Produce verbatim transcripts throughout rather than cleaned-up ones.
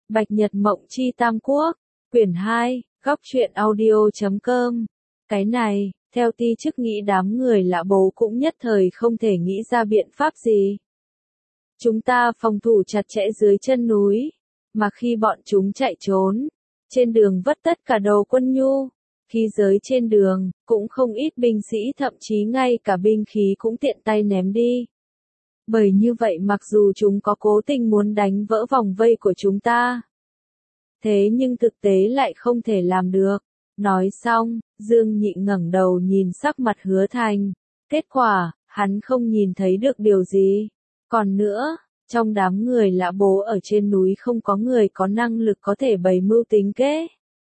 Bạch Nhật Mộng Chi Tam Quốc, quyển hai, góc truyện audio chấm com. Cái này, theo ti chức nghĩ đám người Lã Bố cũng nhất thời không thể nghĩ ra biện pháp gì. Chúng ta phòng thủ chặt chẽ dưới chân núi, mà khi bọn chúng chạy trốn, trên đường vất tất cả đầu quân nhu. Khi giới trên đường, cũng không ít binh sĩ thậm chí ngay cả binh khí cũng tiện tay ném đi. Bởi như vậy mặc dù chúng có cố tình muốn đánh vỡ vòng vây của chúng ta, thế nhưng thực tế lại không thể làm được. Nói xong, Dương Nhị ngẩng đầu nhìn sắc mặt Hứa Thành. Kết quả, hắn không nhìn thấy được điều gì. Còn nữa, trong đám người Lã Bố ở trên núi không có người có năng lực có thể bày mưu tính kế.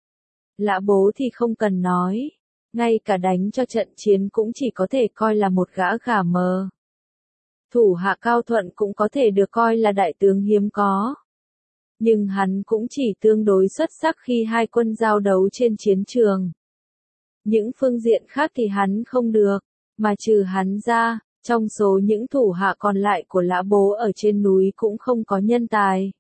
Lã Bố thì không cần nói, ngay cả đánh cho trận chiến cũng chỉ có thể coi là một gã gà mờ. Thủ hạ Cao Thuận cũng có thể được coi là đại tướng hiếm có. Nhưng hắn cũng chỉ tương đối xuất sắc khi hai quân giao đấu trên chiến trường. Những phương diện khác thì hắn không được, mà trừ hắn ra, trong số những thủ hạ còn lại của Lã Bố ở trên núi cũng không có nhân tài.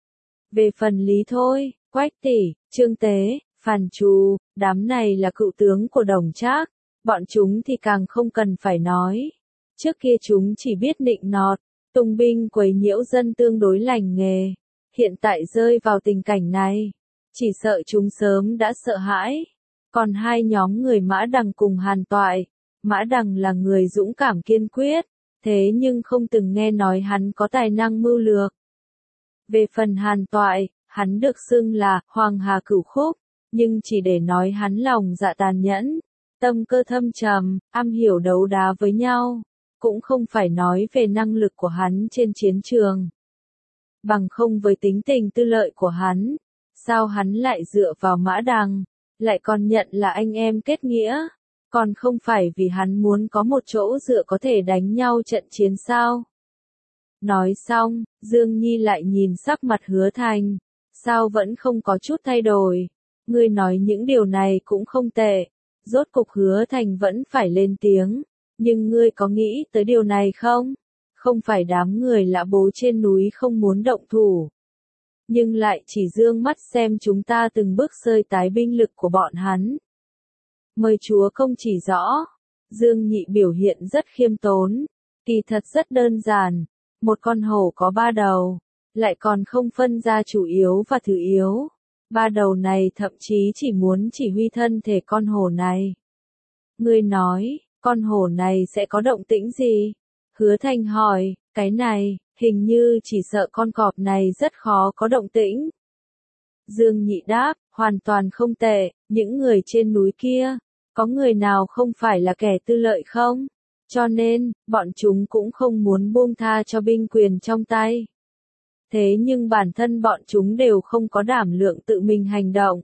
Về phần Lý Thôi, Quách Tỷ, Trương Tế, Phàn Trù, đám này là cựu tướng của Đồng Trác, bọn chúng thì càng không cần phải nói. Trước kia chúng chỉ biết nịnh nọt, tung binh quấy nhiễu dân tương đối lành nghề. Hiện tại rơi vào tình cảnh này, chỉ sợ chúng sớm đã sợ hãi. Còn hai nhóm người Mã Đằng cùng Hàn Toại, Mã Đằng là người dũng cảm kiên quyết, thế nhưng không từng nghe nói hắn có tài năng mưu lược. Về phần Hàn Toại, hắn được xưng là Hoàng Hà Cửu Khúc, nhưng chỉ để nói hắn lòng dạ tàn nhẫn, tâm cơ thâm trầm, am hiểu đấu đá với nhau, cũng không phải nói về năng lực của hắn trên chiến trường. Bằng không với tính tình tư lợi của hắn, sao hắn lại dựa vào Mã Đằng, lại còn nhận là anh em kết nghĩa, còn không phải vì hắn muốn có một chỗ dựa có thể đánh nhau trận chiến sao? Nói xong, Dương Nhi lại nhìn sắc mặt Hứa Thành, sao vẫn không có chút thay đổi, ngươi nói những điều này cũng không tệ, rốt cục Hứa Thành vẫn phải lên tiếng, nhưng ngươi có nghĩ tới điều này không? Không phải đám người Lã Bố trên núi không muốn động thủ, nhưng lại chỉ dương mắt xem chúng ta từng bước sơi tái binh lực của bọn hắn. Mời chúa công chỉ rõ. Dương Nhị biểu hiện rất khiêm tốn, kỳ thật rất đơn giản, một con hổ có ba đầu, lại còn không phân ra chủ yếu và thứ yếu. Ba đầu này thậm chí chỉ muốn chỉ huy thân thể con hổ này. Ngươi nói, con hổ này sẽ có động tĩnh gì? Hứa Thành hỏi, cái này, hình như chỉ sợ con cọp này rất khó có động tĩnh. Dương Nhị đáp, hoàn toàn không tệ, những người trên núi kia, có người nào không phải là kẻ tư lợi không? Cho nên, bọn chúng cũng không muốn buông tha cho binh quyền trong tay. Thế nhưng bản thân bọn chúng đều không có đảm lượng tự mình hành động.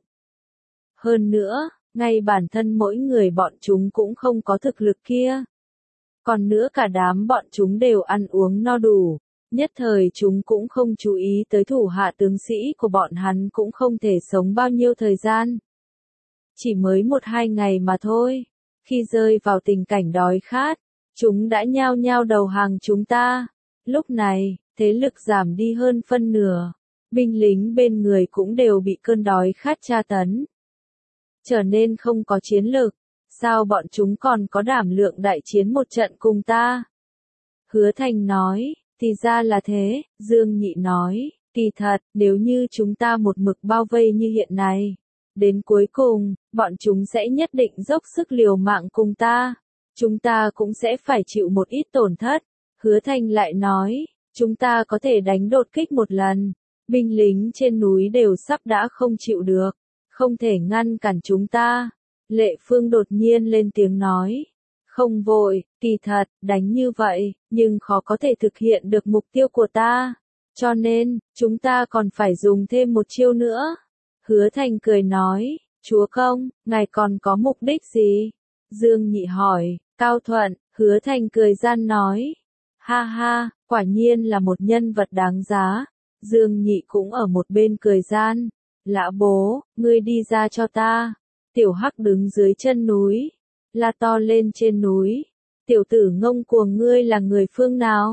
Hơn nữa, ngay bản thân mỗi người bọn chúng cũng không có thực lực kia. Còn nữa cả đám bọn chúng đều ăn uống no đủ, nhất thời chúng cũng không chú ý tới thủ hạ tướng sĩ của bọn hắn cũng không thể sống bao nhiêu thời gian. Chỉ mới một hai ngày mà thôi, khi rơi vào tình cảnh đói khát, chúng đã nhao nhao đầu hàng chúng ta. Lúc này, thế lực giảm đi hơn phân nửa, binh lính bên người cũng đều bị cơn đói khát tra tấn, trở nên không có chiến lực. Sao bọn chúng còn có đảm lượng đại chiến một trận cùng ta? Hứa Thành nói, thì ra là thế. Dương Nhị nói, kỳ thật, nếu như chúng ta một mực bao vây như hiện nay, đến cuối cùng, bọn chúng sẽ nhất định dốc sức liều mạng cùng ta. Chúng ta cũng sẽ phải chịu một ít tổn thất. Hứa Thành lại nói, chúng ta có thể đánh đột kích một lần. Binh lính trên núi đều sắp đã không chịu được, không thể ngăn cản chúng ta. Lệ Phương đột nhiên lên tiếng nói, không vội, kỳ thật, đánh như vậy, nhưng khó có thể thực hiện được mục tiêu của ta. Cho nên, chúng ta còn phải dùng thêm một chiêu nữa. Hứa Thành cười nói, chúa công, ngài còn có mục đích gì? Dương Nhị hỏi, Cao Thuận. Hứa Thành cười gian nói, ha ha, quả nhiên là một nhân vật đáng giá. Dương Nhị cũng ở một bên cười gian, Lã Bố, ngươi đi ra cho ta. Tiểu Hắc đứng dưới chân núi, la to lên trên núi, tiểu tử ngông cuồng ngươi là người phương nào?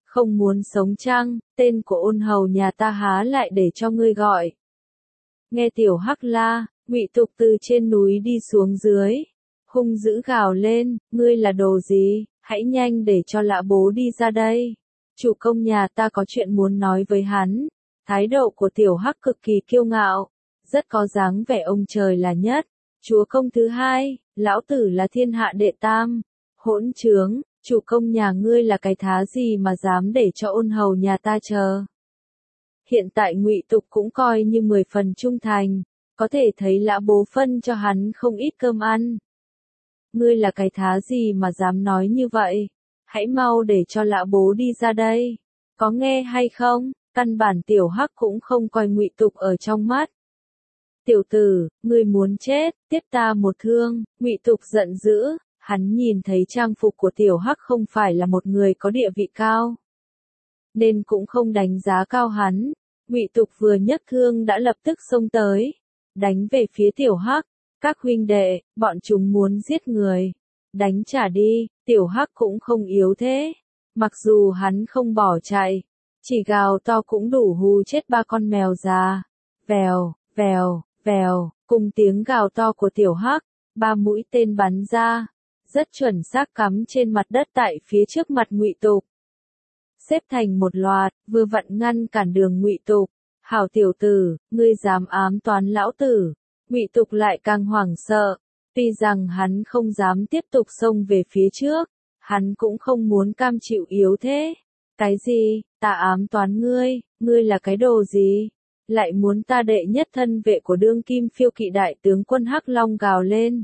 Không muốn sống chăng, tên của ôn hầu nhà ta há lại để cho ngươi gọi. Nghe Tiểu Hắc la, Ngụy Tục từ trên núi đi xuống dưới, hung dữ gào lên, ngươi là đồ gì, hãy nhanh để cho lã bố đi ra đây. Chủ công nhà ta có chuyện muốn nói với hắn. Thái độ của Tiểu Hắc cực kỳ kiêu ngạo, rất có dáng vẻ ông trời là nhất, chúa công thứ hai, lão tử là thiên hạ đệ tam. Hỗn trướng, chủ công nhà ngươi là cái thá gì mà dám để cho ôn hầu nhà ta chờ. Hiện tại Ngụy Tục cũng coi như mười phần trung thành, có thể thấy lã bố phân cho hắn không ít cơm ăn. Ngươi là cái thá gì mà dám nói như vậy? Hãy mau để cho lã bố đi ra đây. Có nghe hay không? Căn bản Tiểu Hắc cũng không coi Ngụy Tục ở trong mắt. Tiểu tử, ngươi muốn chết, tiếp ta một thương. Ngụy Tục giận dữ, hắn nhìn thấy trang phục của Tiểu Hắc không phải là một người có địa vị cao, nên cũng không đánh giá cao hắn. Ngụy Tục vừa nhấc thương đã lập tức xông tới, đánh về phía Tiểu Hắc. Các huynh đệ, bọn chúng muốn giết người. Đánh trả đi, Tiểu Hắc cũng không yếu thế. Mặc dù hắn không bỏ chạy, chỉ gào to cũng đủ hù chết ba con mèo già. Vèo, vèo, vèo, cùng tiếng gào to của Tiểu Hắc, ba mũi tên bắn ra, rất chuẩn xác cắm trên mặt đất tại phía trước mặt Ngụy Tục. Xếp thành một loạt, vừa vặn ngăn cản đường Ngụy Tục. Hảo tiểu tử, ngươi dám ám toán lão tử. Ngụy Tục lại càng hoảng sợ, tuy rằng hắn không dám tiếp tục xông về phía trước, hắn cũng không muốn cam chịu yếu thế. Cái gì, ta ám toán ngươi, ngươi là cái đồ gì? Lại muốn ta đệ nhất thân vệ của đương kim phiêu kỵ đại tướng quân Hắc Long gào lên.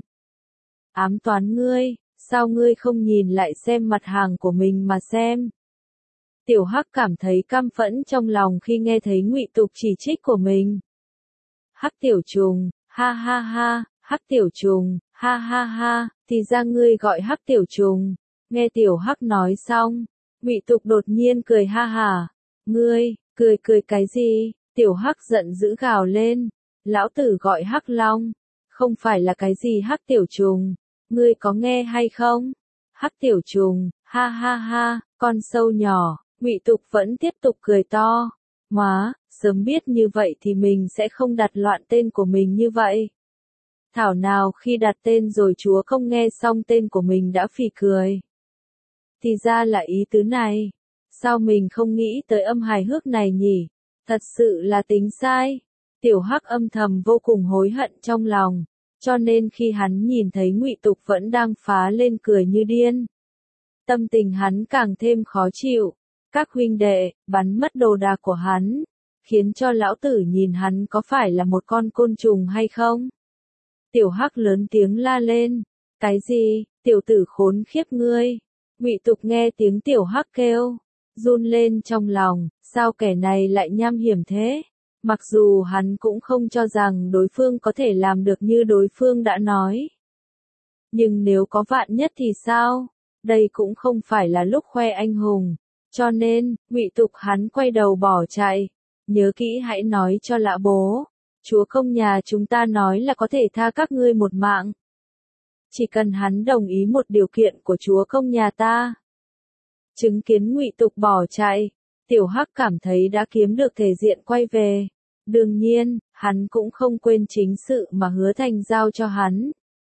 Ám toán ngươi, sao ngươi không nhìn lại xem mặt hàng của mình mà xem? Tiểu Hắc cảm thấy căm phẫn trong lòng khi nghe thấy Ngụy Tục chỉ trích của mình. Hắc tiểu trùng, ha ha ha, Hắc tiểu trùng, ha ha ha, thì ra ngươi gọi Hắc tiểu trùng. Nghe Tiểu Hắc nói xong, Ngụy Tục đột nhiên cười ha hả. Ngươi, cười cười cái gì? Tiểu Hắc giận dữ gào lên. Lão tử gọi Hắc Long, không phải là cái gì Hắc tiểu trùng. Ngươi có nghe hay không? Hắc tiểu trùng, ha ha ha, con sâu nhỏ. Ngụy Tục vẫn tiếp tục cười to. Má, sớm biết như vậy thì mình sẽ không đặt loạn tên của mình như vậy. Thảo nào khi đặt tên rồi chúa không nghe xong tên của mình đã phì cười. Thì ra là ý tứ này. Sao mình không nghĩ tới âm hài hước này nhỉ? Thật sự là tính sai. Tiểu Hắc âm thầm vô cùng hối hận trong lòng, cho nên khi hắn nhìn thấy Ngụy Tục vẫn đang phá lên cười như điên, tâm tình hắn càng thêm khó chịu. Các huynh đệ, bắn mất đồ đạc của hắn, khiến cho lão tử nhìn hắn có phải là một con côn trùng hay không? Tiểu Hắc lớn tiếng la lên. Cái gì, tiểu tử khốn khiếp ngươi? Ngụy Tục nghe tiếng Tiểu Hắc kêu, run lên trong lòng, sao kẻ này lại nham hiểm thế? Mặc dù hắn cũng không cho rằng đối phương có thể làm được như đối phương đã nói. Nhưng nếu có vạn nhất thì sao? Đây cũng không phải là lúc khoe anh hùng. Cho nên, Ngụy Tục hắn quay đầu bỏ chạy. Nhớ kỹ hãy nói cho lã bố. Chúa công nhà chúng ta nói là có thể tha các ngươi một mạng. Chỉ cần hắn đồng ý một điều kiện của chúa công nhà ta. Chứng kiến Ngụy Tục bỏ chạy, Tiểu Hắc cảm thấy đã kiếm được thể diện quay về. Đương nhiên, hắn cũng không quên chính sự mà Hứa Thành giao cho hắn.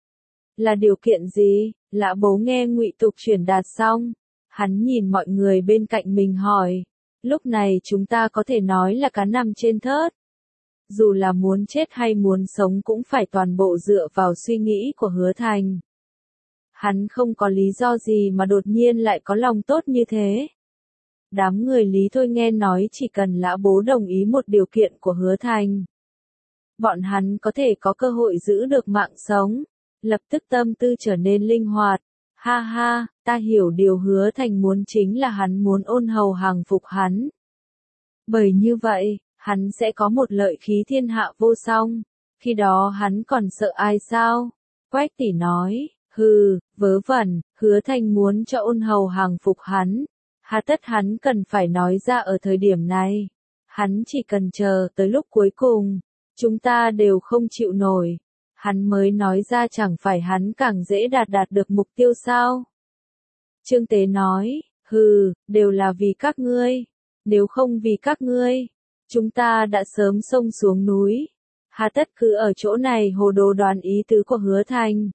Là điều kiện gì? Lã bố nghe Ngụy Tục truyền đạt xong, hắn nhìn mọi người bên cạnh mình hỏi. Lúc này chúng ta có thể nói là cá nằm trên thớt. Dù là muốn chết hay muốn sống cũng phải toàn bộ dựa vào suy nghĩ của Hứa Thành. Hắn không có lý do gì mà đột nhiên lại có lòng tốt như thế. Đám người Lý Thôi nghe nói chỉ cần lã bố đồng ý một điều kiện của Hứa Thành, bọn hắn có thể có cơ hội giữ được mạng sống. Lập tức tâm tư trở nên linh hoạt. Ha ha, ta hiểu điều Hứa Thành muốn chính là hắn muốn ôn hầu hàng phục hắn. Bởi như vậy, hắn sẽ có một lợi khí thiên hạ vô song. Khi đó hắn còn sợ ai sao? Quách tỷ nói, hừ, vớ vẩn, Hứa Thành muốn cho ôn hầu hàng phục hắn. Hà tất hắn cần phải nói ra ở thời điểm này. Hắn chỉ cần chờ tới lúc cuối cùng, chúng ta đều không chịu nổi. Hắn mới nói ra chẳng phải hắn càng dễ đạt đạt được mục tiêu sao? Trương Tế nói, Hừ, đều là vì các ngươi. Nếu không vì các ngươi, chúng ta đã sớm xông xuống núi. Hà tất cứ ở chỗ này hồ đồ đoán ý tứ của Hứa Thành.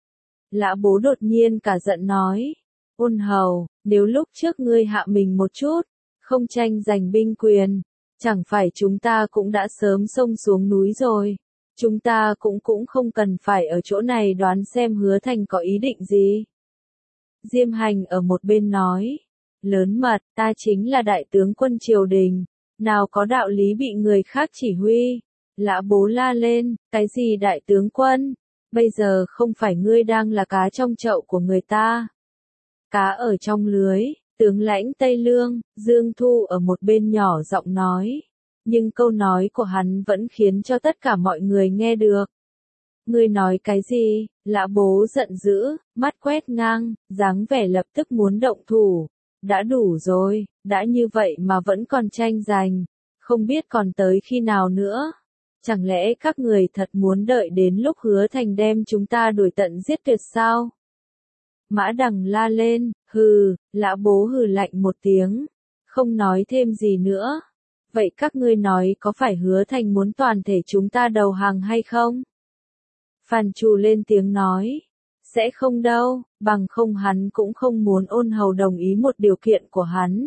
Lã Bố đột nhiên cả giận nói. Ôn Hầu, nếu lúc trước ngươi hạ mình một chút, không tranh giành binh quyền, chẳng phải chúng ta cũng đã sớm xông xuống núi rồi. Chúng ta cũng cũng không cần phải ở chỗ này đoán xem Hứa Thành có ý định gì. Diêm Hành ở một bên nói. Lớn mật, ta chính là đại tướng quân triều đình, nào có đạo lý bị người khác chỉ huy. Lã Bố la lên, cái gì đại tướng quân? Bây giờ không phải ngươi đang là cá trong chậu của người ta. Cá ở trong lưới, tướng lãnh Tây Lương, Dương Thu ở một bên nhỏ giọng nói. Nhưng câu nói của hắn vẫn khiến cho tất cả mọi người nghe được. Ngươi nói cái gì? Lã Bố giận dữ, mắt quét ngang, dáng vẻ lập tức muốn động thủ. Đã đủ rồi, đã như vậy mà vẫn còn tranh giành, không biết còn tới khi nào nữa. Chẳng lẽ các người thật muốn đợi đến lúc Hứa Thành đem chúng ta đuổi tận giết tuyệt sao? Mã Đằng la lên, hừ, Lã Bố hừ lạnh một tiếng, không nói thêm gì nữa. Vậy các ngươi nói có phải Hứa Thành muốn toàn thể chúng ta đầu hàng hay không? Phan Chu lên tiếng nói. Sẽ không đâu, bằng không hắn cũng không muốn Ôn Hầu đồng ý một điều kiện của hắn.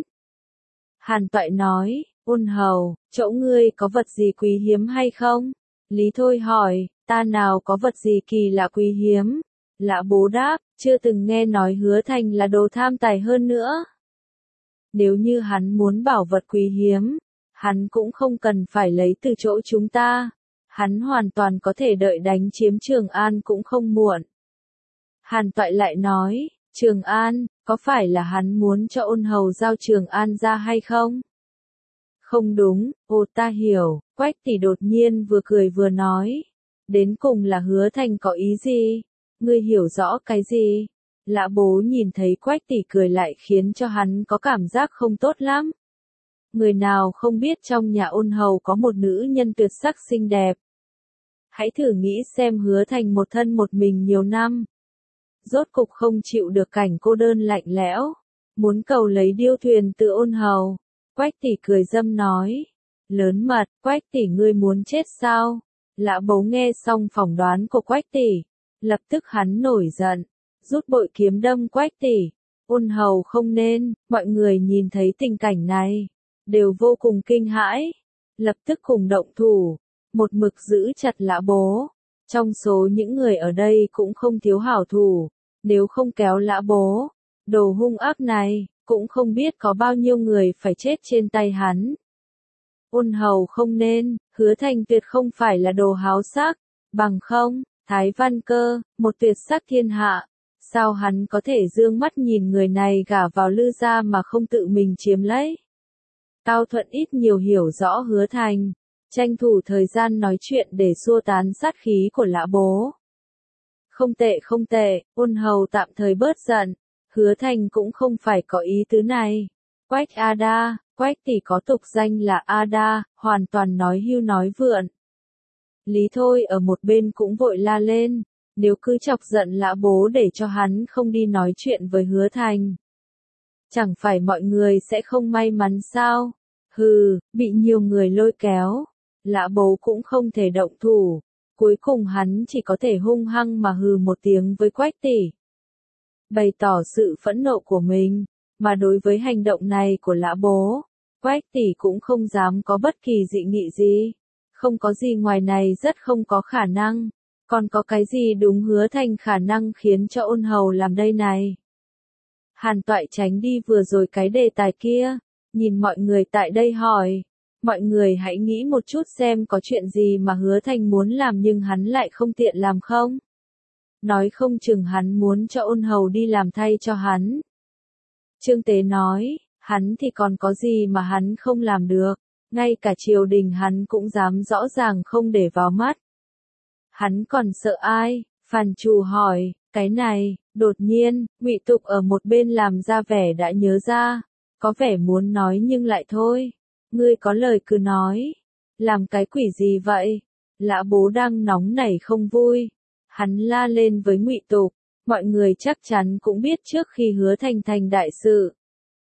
Hàn Toại nói, Ôn Hầu, chỗ ngươi có vật gì quý hiếm hay không? Lý Thôi hỏi, ta nào có vật gì kỳ lạ quý hiếm? Lã Bố đáp, chưa từng nghe nói Hứa Thành là đồ tham tài hơn nữa. Nếu như hắn muốn bảo vật quý hiếm, hắn cũng không cần phải lấy từ chỗ chúng ta. Hắn hoàn toàn có thể đợi đánh chiếm Trường An cũng không muộn. Hàn Toại lại nói, Trường An, có phải là hắn muốn cho Ôn Hầu giao Trường An ra hay không? Không đúng, ồ ta hiểu, Quách tỷ đột nhiên vừa cười vừa nói. Đến cùng là Hứa Thành có ý gì? Ngươi hiểu rõ cái gì? Lã Bố nhìn thấy Quách tỷ cười lại khiến cho hắn có cảm giác không tốt lắm. Người nào không biết trong nhà Ôn Hầu có một nữ nhân tuyệt sắc xinh đẹp. Hãy thử nghĩ xem Hứa Thành một thân một mình nhiều năm. Rốt cục không chịu được cảnh cô đơn lạnh lẽo, muốn cầu lấy điêu thuyền từ Ôn Hầu. Quách tỷ cười dâm nói, lớn mật, Quách tỷ ngươi muốn chết sao? Lã Bố nghe xong phỏng đoán của Quách tỷ, lập tức hắn nổi giận, rút bội kiếm đâm Quách tỷ. Ôn Hầu không nên, mọi người nhìn thấy tình cảnh này, đều vô cùng kinh hãi, lập tức cùng động thủ, một mực giữ chặt Lã Bố. Trong số những người ở đây cũng không thiếu hảo thủ, nếu không kéo Lã Bố, đồ hung ác này, cũng không biết có bao nhiêu người phải chết trên tay hắn. Ôn Hầu không nên, Hứa Thành tuyệt không phải là đồ háo sắc, bằng không, Thái Văn Cơ, một tuyệt sắc thiên hạ, sao hắn có thể dương mắt nhìn người này gả vào Lư gia mà không tự mình chiếm lấy. Cao Thuận ít nhiều hiểu rõ Hứa Thành, tranh thủ thời gian nói chuyện để xua tán sát khí của Lã Bố. Không tệ không tệ, Ôn Hầu tạm thời bớt giận, Hứa Thành cũng không phải có ý tứ này. Quách A Đa, Quách tỷ có tục danh là A Đa, hoàn toàn nói hưu nói vượn. Lý Thôi ở một bên cũng vội la lên, nếu cứ chọc giận Lã Bố để cho hắn không đi nói chuyện với Hứa Thành. Chẳng phải mọi người sẽ không may mắn sao? Hừ, bị nhiều người lôi kéo. Lã Bố cũng không thể động thủ, cuối cùng hắn chỉ có thể hung hăng mà hừ một tiếng với Quách tỷ. Bày tỏ sự phẫn nộ của mình, mà đối với hành động này của Lã Bố, Quách tỷ cũng không dám có bất kỳ dị nghị gì. Không có gì ngoài này rất không có khả năng, còn có cái gì đúng Hứa Thành khả năng khiến cho Ôn Hầu làm đây này. Hàn Toại tránh đi vừa rồi cái đề tài kia, nhìn mọi người tại đây hỏi. Mọi người hãy nghĩ một chút xem có chuyện gì mà Hứa Thành muốn làm nhưng hắn lại không tiện làm không? Nói không chừng hắn muốn cho Ôn Hầu đi làm thay cho hắn. Trương Tế nói, hắn thì còn có gì mà hắn không làm được, ngay cả triều đình hắn cũng dám rõ ràng không để vào mắt. Hắn còn sợ ai? Phan Chu hỏi, cái này, đột nhiên, Ngụy Tục ở một bên làm ra vẻ đã nhớ ra, có vẻ muốn nói nhưng lại thôi. Ngươi có lời cứ nói. Làm cái quỷ gì vậy? Lã Bố đang nóng nảy không vui. Hắn la lên với Ngụy Tục. Mọi người chắc chắn cũng biết trước khi Hứa Thành thành đại sự.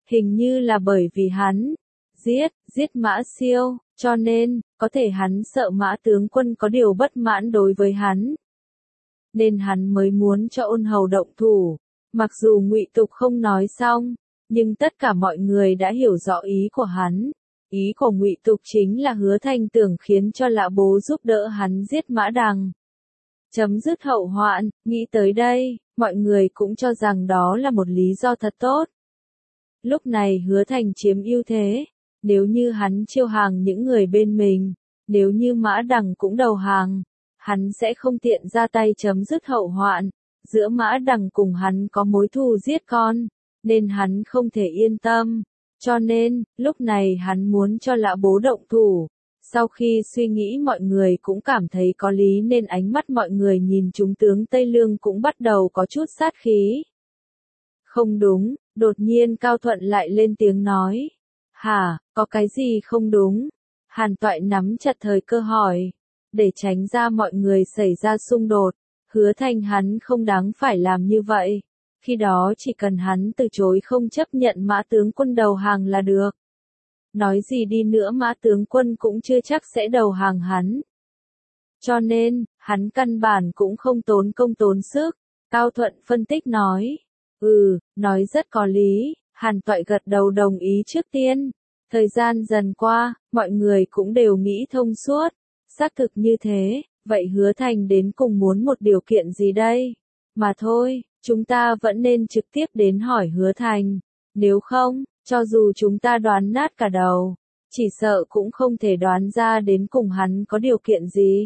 Hình như là bởi vì hắn giết, giết Mã Siêu, cho nên, có thể hắn sợ Mã tướng quân có điều bất mãn đối với hắn. Nên hắn mới muốn cho Ôn Hầu động thủ. Mặc dù Ngụy Tục không nói xong, nhưng tất cả mọi người đã hiểu rõ ý của hắn. Ý của Ngụy Tục chính là Hứa Thành tưởng khiến cho Lã Bố giúp đỡ hắn giết Mã Đằng. Chấm dứt hậu hoạn, nghĩ tới đây, mọi người cũng cho rằng đó là một lý do thật tốt. Lúc này Hứa Thành chiếm ưu thế, nếu như hắn chiêu hàng những người bên mình, nếu như Mã Đằng cũng đầu hàng, hắn sẽ không tiện ra tay chấm dứt hậu hoạn. Giữa Mã Đằng cùng hắn có mối thù giết con, nên hắn không thể yên tâm. Cho nên, lúc này hắn muốn cho Lã Bố động thủ. Sau khi suy nghĩ mọi người cũng cảm thấy có lý nên ánh mắt mọi người nhìn chúng tướng Tây Lương cũng bắt đầu có chút sát khí. Không đúng, đột nhiên Cao Thuận lại lên tiếng nói. Hả, có cái gì không đúng? Hàn Toại nắm chặt thời cơ hỏi. Để tránh ra mọi người xảy ra xung đột, Hứa Thành hắn không đáng phải làm như vậy. Khi đó chỉ cần hắn từ chối không chấp nhận Mã tướng quân đầu hàng là được. Nói gì đi nữa Mã tướng quân cũng chưa chắc sẽ đầu hàng hắn. Cho nên, hắn căn bản cũng không tốn công tốn sức. Cao Thuận phân tích nói. Ừ, nói rất có lý. Hàn Toại gật đầu đồng ý trước tiên. Thời gian dần qua, mọi người cũng đều nghĩ thông suốt. Xác thực như thế, vậy Hứa Thành đến cùng muốn một điều kiện gì đây? Mà thôi, chúng ta vẫn nên trực tiếp đến hỏi Hứa Thành. Nếu không, cho dù chúng ta đoán nát cả đầu, chỉ sợ cũng không thể đoán ra đến cùng hắn có điều kiện gì.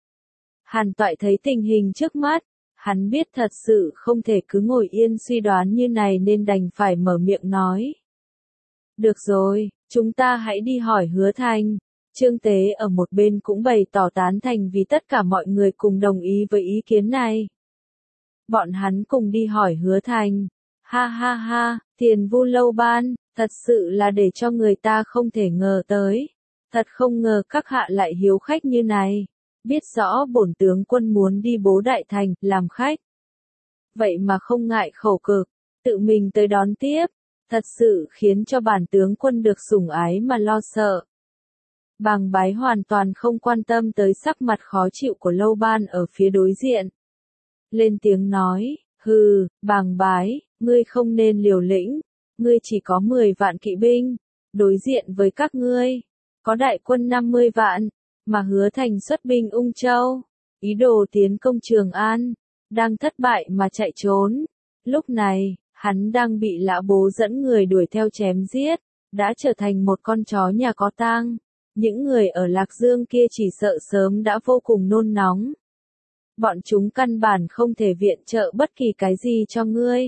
Hàn Toại thấy tình hình trước mắt, hắn biết thật sự không thể cứ ngồi yên suy đoán như này nên đành phải mở miệng nói. Được rồi, chúng ta hãy đi hỏi Hứa Thành. Trương Tế ở một bên cũng bày tỏ tán thành vì tất cả mọi người cùng đồng ý với ý kiến này. Bọn hắn cùng đi hỏi Hứa Thành. Ha ha ha, Tiền Vu Lâu Ban, thật sự là để cho người ta không thể ngờ tới. Thật không ngờ các hạ lại hiếu khách như này. Biết rõ bổn tướng quân muốn đi Bố Đại Thành, làm khách. Vậy mà không ngại khổ cực, tự mình tới đón tiếp. Thật sự khiến cho bản tướng quân được sủng ái mà lo sợ. Bàng Bái hoàn toàn không quan tâm tới sắc mặt khó chịu của Lâu Ban ở phía đối diện. Lên tiếng nói, hừ, Bàng Bái, ngươi không nên liều lĩnh, ngươi chỉ có mười vạn kỵ binh, đối diện với các ngươi, có đại quân năm mươi vạn, mà Hứa Thành xuất binh Ung Châu, ý đồ tiến công Trường An, đang thất bại mà chạy trốn. Lúc này, hắn đang bị Lã Bố dẫn người đuổi theo chém giết, đã trở thành một con chó nhà có tang. Những người ở Lạc Dương kia chỉ sợ sớm đã vô cùng nôn nóng. Bọn chúng căn bản không thể viện trợ bất kỳ cái gì cho ngươi.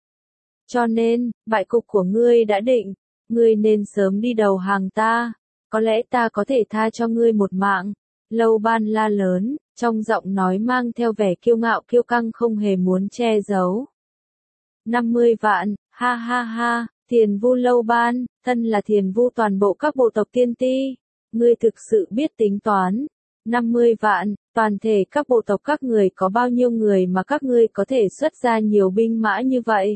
Cho nên, bại cục của ngươi đã định, ngươi nên sớm đi đầu hàng ta, có lẽ ta có thể tha cho ngươi một mạng. Lâu Ban la lớn, trong giọng nói mang theo vẻ kiêu ngạo kiêu căng không hề muốn che giấu. năm mươi vạn, ha ha ha, Thiền Vu Lâu Ban, thân là Thiền Vu toàn bộ các bộ tộc tiên ti. Ngươi thực sự biết tính toán. năm mươi vạn, toàn thể các bộ tộc các người có bao nhiêu người mà các ngươi có thể xuất ra nhiều binh mã như vậy?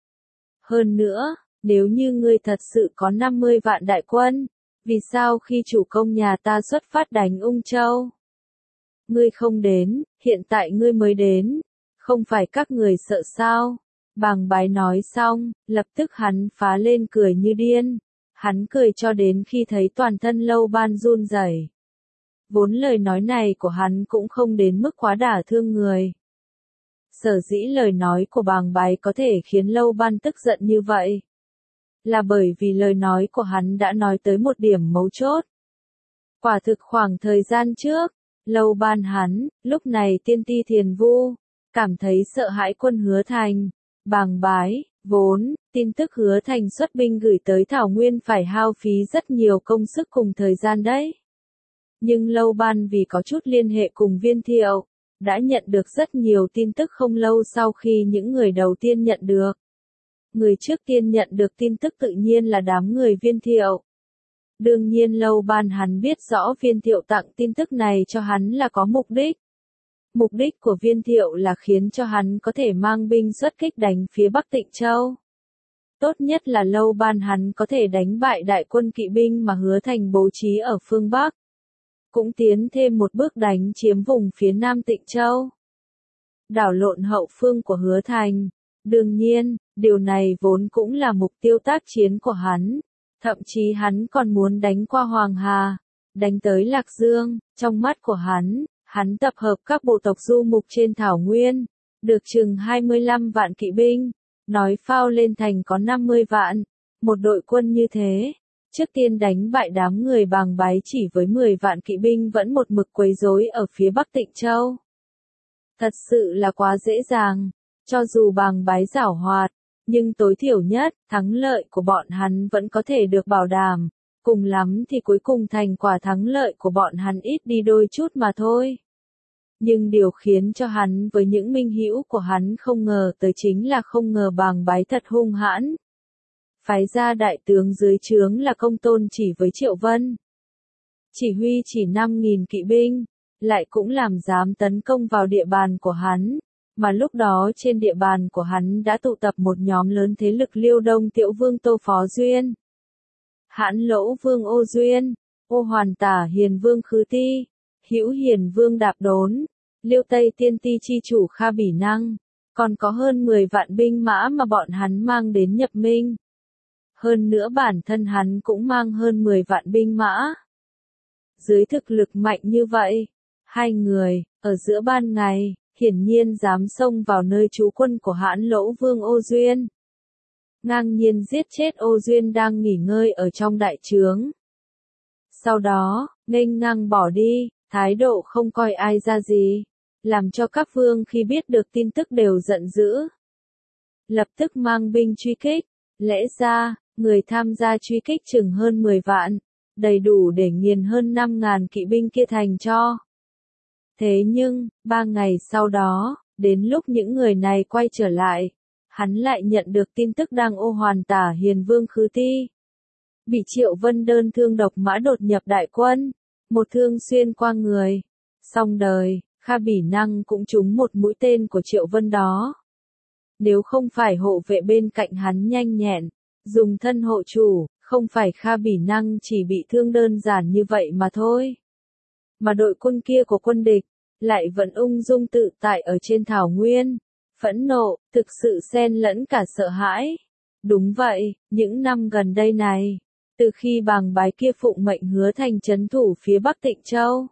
Hơn nữa, nếu như ngươi thật sự có năm mươi vạn đại quân, vì sao khi chủ công nhà ta xuất phát đánh Ung Châu? Ngươi không đến, hiện tại ngươi mới đến, không phải các người sợ sao? Bàng Bái nói xong, lập tức hắn phá lên cười như điên. Hắn cười cho đến khi thấy toàn thân Lâu Ban run rẩy. Vốn lời nói này của hắn cũng không đến mức quá đả thương người. Sở dĩ lời nói của Bàng Bái có thể khiến Lâu Ban tức giận như vậy, là bởi vì lời nói của hắn đã nói tới một điểm mấu chốt. Quả thực khoảng thời gian trước, Lâu Ban hắn, lúc này tiên ti Thiền Vu, cảm thấy sợ hãi quân Hứa Thành. Bàng Bái, vốn, tin tức Hứa Thành xuất binh gửi tới Thảo Nguyên phải hao phí rất nhiều công sức cùng thời gian đấy. Nhưng Lâu Ban vì có chút liên hệ cùng Viên Thiệu, đã nhận được rất nhiều tin tức không lâu sau khi những người đầu tiên nhận được. Người trước tiên nhận được tin tức tự nhiên là đám người Viên Thiệu. Đương nhiên Lâu Ban hắn biết rõ Viên Thiệu tặng tin tức này cho hắn là có mục đích. Mục đích của Viên Thiệu là khiến cho hắn có thể mang binh xuất kích đánh phía Bắc Tịnh Châu. Tốt nhất là Lâu Ban hắn có thể đánh bại đại quân kỵ binh mà Hứa Thành bố trí ở phương Bắc. Cũng tiến thêm một bước đánh chiếm vùng phía Nam Tịnh Châu. Đảo lộn hậu phương của Hứa Thành. Đương nhiên, điều này vốn cũng là mục tiêu tác chiến của hắn. Thậm chí hắn còn muốn đánh qua Hoàng Hà, đánh tới Lạc Dương. Trong mắt của hắn, hắn tập hợp các bộ tộc du mục trên thảo nguyên, được chừng hai mươi lăm vạn kỵ binh, nói phao lên thành có năm mươi vạn. Một đội quân như thế, trước tiên đánh bại đám người Bàng Bái chỉ với mười vạn kỵ binh vẫn một mực quấy rối ở phía Bắc Tịnh Châu. Thật sự là quá dễ dàng, cho dù Bàng Bái giảo hoạt, nhưng tối thiểu nhất, thắng lợi của bọn hắn vẫn có thể được bảo đảm, cùng lắm thì cuối cùng thành quả thắng lợi của bọn hắn ít đi đôi chút mà thôi. Nhưng điều khiến cho hắn với những minh hữu của hắn không ngờ tới chính là không ngờ Bàng Bái thật hung hãn. Phái ra đại tướng dưới trướng là Công Tôn Chỉ với Triệu Vân. Chỉ huy chỉ năm nghìn kỵ binh, lại cũng làm dám tấn công vào địa bàn của hắn, mà lúc đó trên địa bàn của hắn đã tụ tập một nhóm lớn thế lực Liêu Đông Tiểu Vương Tô Phó Duyên, Hãn Lỗ Vương Ô Duyên, Ô Hoàn Tả Hiền Vương Khứ Ti, Hữu Hiền Vương Đạp Đốn, Liêu Tây Tiên Ti chi chủ Kha Bỉ Năng, còn có hơn mười vạn binh mã mà bọn hắn mang đến nhập minh. Hơn nữa bản thân hắn cũng mang hơn mười vạn binh mã. Dưới thực lực mạnh như vậy, hai người, ở giữa ban ngày, hiển nhiên dám xông vào nơi trú quân của Hãn Lỗ Vương Ô Duyên. Ngang nhiên giết chết Ô Duyên đang nghỉ ngơi ở trong đại trướng. Sau đó, nghênh ngang bỏ đi, thái độ không coi ai ra gì, làm cho các vương khi biết được tin tức đều giận dữ. Lập tức mang binh truy kích, lẽ ra, người tham gia truy kích chừng hơn mười vạn, đầy đủ để nghiền hơn năm ngàn kỵ binh kia thành tro. Thế nhưng, ba ngày sau đó, đến lúc những người này quay trở lại, hắn lại nhận được tin tức đang Ô Hoàn Tả Hiền Vương Khứ Ti bị Triệu Vân đơn thương độc mã đột nhập đại quân, một thương xuyên qua người, xong đời. Kha Bỉ Năng cũng trúng một mũi tên của Triệu Vân đó. Nếu không phải hộ vệ bên cạnh hắn nhanh nhẹn, dùng thân hộ chủ, không phải Kha Bỉ Năng chỉ bị thương đơn giản như vậy mà thôi. Mà đội quân kia của quân địch, lại vẫn ung dung tự tại ở trên thảo nguyên, phẫn nộ, thực sự xen lẫn cả sợ hãi. Đúng vậy, những năm gần đây này, từ khi Bàng Bái kia phụng mệnh Hứa Thành trấn thủ phía Bắc Tịnh Châu,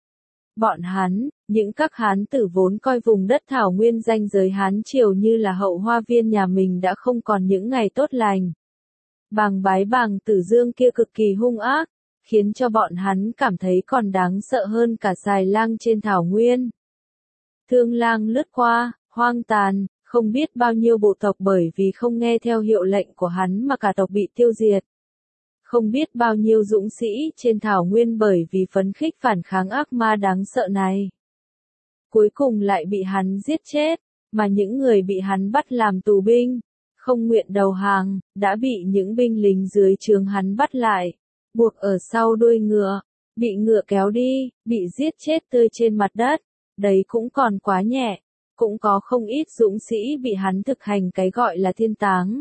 bọn hắn, những các Hán tử vốn coi vùng đất thảo nguyên ranh giới Hán Triều như là hậu hoa viên nhà mình đã không còn những ngày tốt lành. Bàng Bái Bàng Tử Dương kia cực kỳ hung ác, khiến cho bọn hắn cảm thấy còn đáng sợ hơn cả xài lang trên thảo nguyên. Thương lang lướt qua, hoang tàn, không biết bao nhiêu bộ tộc bởi vì không nghe theo hiệu lệnh của hắn mà cả tộc bị tiêu diệt. Không biết bao nhiêu dũng sĩ trên thảo nguyên bởi vì phấn khích phản kháng ác ma đáng sợ này. Cuối cùng lại bị hắn giết chết, mà những người bị hắn bắt làm tù binh, không nguyện đầu hàng, đã bị những binh lính dưới trướng hắn bắt lại, buộc ở sau đuôi ngựa, bị ngựa kéo đi, bị giết chết tươi trên mặt đất. Đấy cũng còn quá nhẹ, cũng có không ít dũng sĩ bị hắn thực hành cái gọi là thiên táng.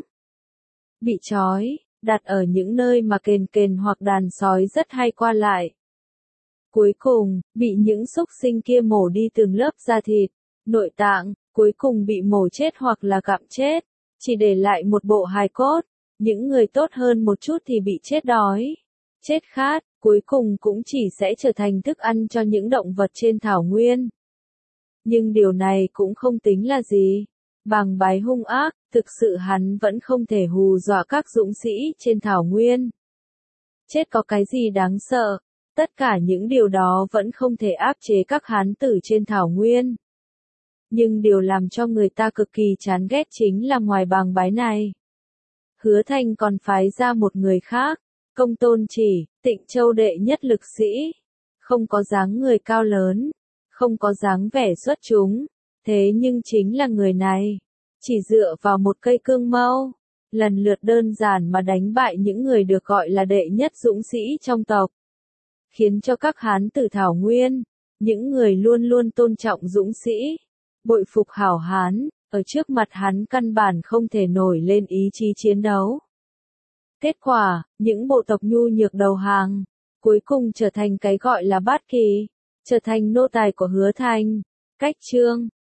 Bị trói, đặt ở những nơi mà kền kền hoặc đàn sói rất hay qua lại. Cuối cùng, bị những súc sinh kia mổ đi từng lớp da thịt, nội tạng, cuối cùng bị mổ chết hoặc là gặm chết, chỉ để lại một bộ hài cốt. Những người tốt hơn một chút thì bị chết đói, chết khát, cuối cùng cũng chỉ sẽ trở thành thức ăn cho những động vật trên thảo nguyên. Nhưng điều này cũng không tính là gì. Bàng Bái hung ác, thực sự hắn vẫn không thể hù dọa các dũng sĩ trên thảo nguyên. Chết có cái gì đáng sợ, tất cả những điều đó vẫn không thể áp chế các hán tử trên thảo nguyên. Nhưng điều làm cho người ta cực kỳ chán ghét chính là ngoài Bàng Bái này, Hứa Thành còn phái ra một người khác, Công Tôn Chỉ, Tịnh Châu đệ nhất lực sĩ, không có dáng người cao lớn, không có dáng vẻ xuất chúng, thế nhưng chính là người này, chỉ dựa vào một cây cương mâu, lần lượt đơn giản mà đánh bại những người được gọi là đệ nhất dũng sĩ trong tộc, khiến cho các hán tử thảo nguyên, những người luôn luôn tôn trọng dũng sĩ, bội phục hảo hán, ở trước mặt hắn căn bản không thể nổi lên ý chí chiến đấu. Kết quả, những bộ tộc nhu nhược đầu hàng, cuối cùng trở thành cái gọi là bát kỳ, trở thành nô tài của Hứa Thành. Cách chương